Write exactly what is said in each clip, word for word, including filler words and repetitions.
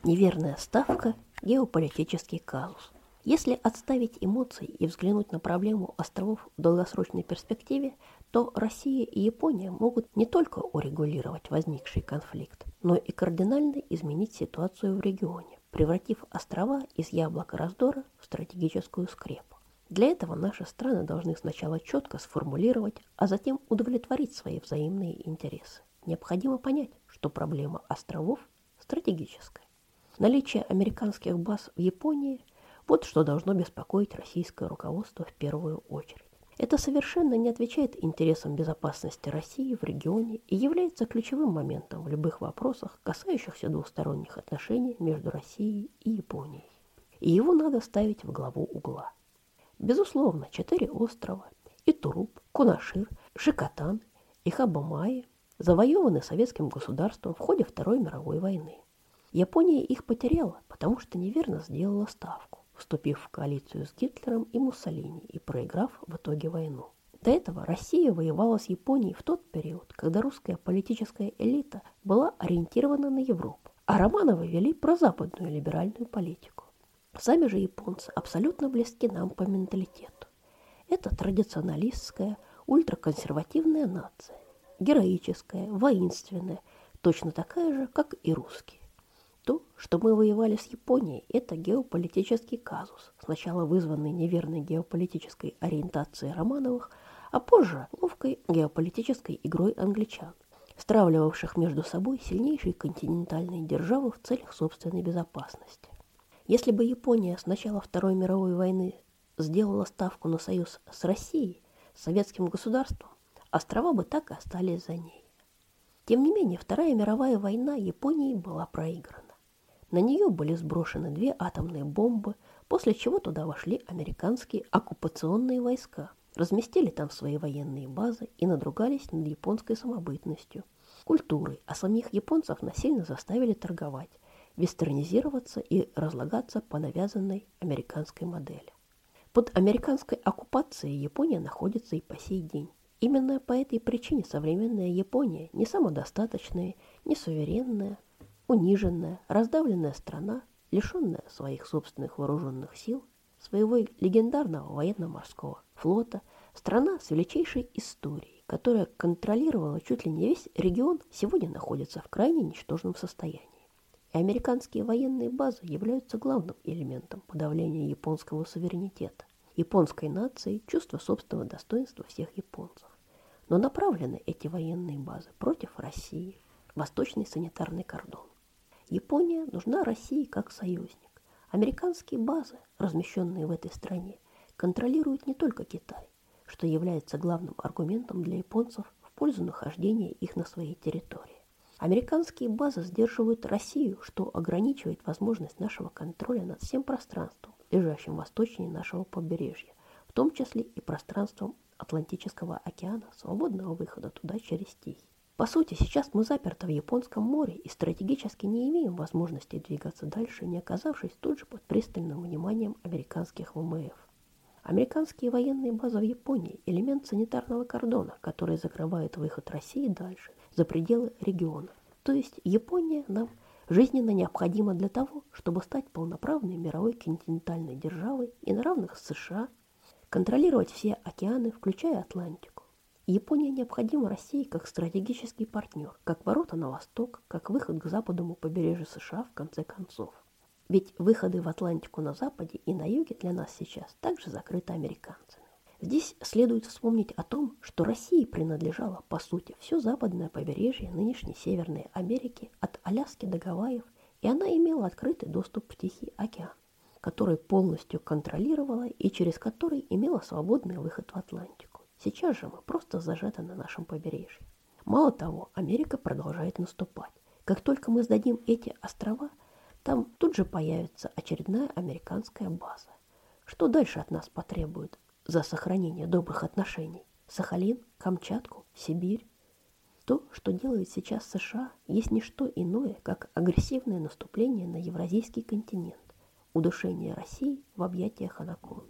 Неверная ставка – геополитический казус. Если отставить эмоции и взглянуть на проблему островов в долгосрочной перспективе, то Россия и Япония могут не только урегулировать возникший конфликт, но и кардинально изменить ситуацию в регионе, превратив острова из яблока раздора в стратегическую скрепу. Для этого наши страны должны сначала четко сформулировать, а затем удовлетворить свои взаимные интересы. Необходимо понять, что проблема островов стратегическая. Наличие американских баз в Японии – вот что должно беспокоить российское руководство в первую очередь. Это совершенно не отвечает интересам безопасности России в регионе и является ключевым моментом в любых вопросах, касающихся двусторонних отношений между Россией и Японией. И его надо ставить в главу угла. Безусловно, четыре острова – Итуруп, Кунашир, Шикотан и Хабомаи – завоеваны советским государством в ходе Второй мировой войны. Япония их потеряла, потому что неверно сделала ставку, вступив в коалицию с Гитлером и Муссолини и проиграв в итоге войну. До этого Россия воевала с Японией в тот период, когда русская политическая элита была ориентирована на Европу, а Романовы вели прозападную либеральную политику. Сами же японцы абсолютно близки нам по менталитету. Это традиционалистская, ультраконсервативная нация, героическая, воинственная, точно такая же, как и русские. То, что мы воевали с Японией, это геополитический казус, сначала вызванный неверной геополитической ориентацией Романовых, а позже ловкой геополитической игрой англичан, стравливавших между собой сильнейшие континентальные державы в целях собственной безопасности. Если бы Япония с начала Второй мировой войны сделала ставку на союз с Россией, с советским государством, острова бы так и остались за ней. Тем не менее, Вторая мировая война Японии была проиграна. На нее были сброшены две атомные бомбы, после чего туда вошли американские оккупационные войска, разместили там свои военные базы и надругались над японской самобытностью, культурой, а самих японцев насильно заставили торговать, вестернизироваться и разлагаться по навязанной американской модели. Под американской оккупацией Япония находится и по сей день. Именно по этой причине современная Япония не самодостаточная, не суверенная, униженная, раздавленная страна, лишенная своих собственных вооруженных сил, своего легендарного военно-морского флота, страна с величайшей историей, которая контролировала чуть ли не весь регион, сегодня находится в крайне ничтожном состоянии. И американские военные базы являются главным элементом подавления японского суверенитета, японской нации, чувства собственного достоинства всех японцев. Но направлены эти военные базы против России, восточный санитарный кордон. Япония нужна России как союзник. Американские базы, размещенные в этой стране, контролируют не только Китай, что является главным аргументом для японцев в пользу нахождения их на своей территории. Американские базы сдерживают Россию, что ограничивает возможность нашего контроля над всем пространством, лежащим восточнее нашего побережья, в том числе и пространством Атлантического океана, свободного выхода туда через Тихий. По сути, сейчас мы заперты в Японском море и стратегически не имеем возможности двигаться дальше, не оказавшись тут же под пристальным вниманием американских ВМФ. Американские военные базы в Японии – элемент санитарного кордона, который закрывает выход России дальше, за пределы региона. То есть Япония нам жизненно необходима для того, чтобы стать полноправной мировой континентальной державой и на равных с США, контролировать все океаны, включая Атлантику. Япония необходима России как стратегический партнер, как ворота на восток, как выход к западному побережью США в конце концов. Ведь выходы в Атлантику на западе и на юге для нас сейчас также закрыты американцами. Здесь следует вспомнить о том, что России принадлежало, по сути, все западное побережье нынешней Северной Америки от Аляски до Гавайев, и она имела открытый доступ в Тихий океан, который полностью контролировала и через который имела свободный выход в Атлантику. Сейчас же мы просто зажаты на нашем побережье. Мало того, Америка продолжает наступать. Как только мы сдадим эти острова, там тут же появится очередная американская база. Что дальше от нас потребует за сохранение добрых отношений? Сахалин, Камчатку, Сибирь? То, что делает сейчас США, есть не что иное, как агрессивное наступление на евразийский континент, удушение России в объятиях анаконды.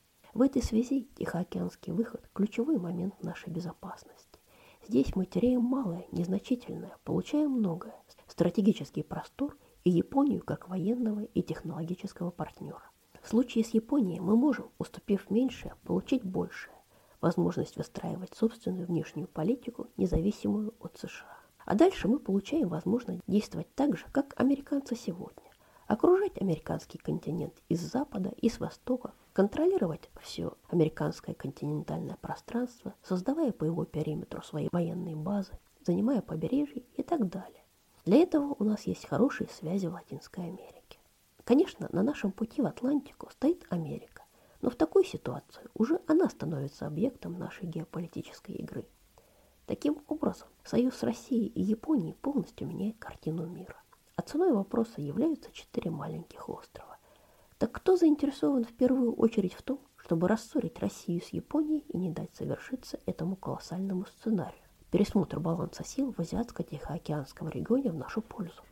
В этой связи Тихоокеанский выход – ключевой момент нашей безопасности. Здесь мы теряем малое, незначительное, получаем многое – стратегический простор и Японию как военного и технологического партнера. В случае с Японией мы можем, уступив меньшее, получить большее. Возможность выстраивать собственную внешнюю политику, независимую от США. А дальше мы получаем возможность действовать так же, как американцы сегодня. Окружать американский континент из запада и с востока, контролировать все американское континентальное пространство, создавая по его периметру свои военные базы, занимая побережье и так далее. Для этого у нас есть хорошие связи в Латинской Америке. Конечно, на нашем пути в Атлантику стоит Америка, но в такой ситуации уже она становится объектом нашей геополитической игры. Таким образом, союз с Россией и Японией полностью меняет картину мира. А ценой вопроса являются четыре маленьких острова. Так кто заинтересован в первую очередь в том, чтобы рассорить Россию с Японией и не дать совершиться этому колоссальному сценарию? Пересмотр баланса сил в Азиатско-Тихоокеанском регионе в нашу пользу.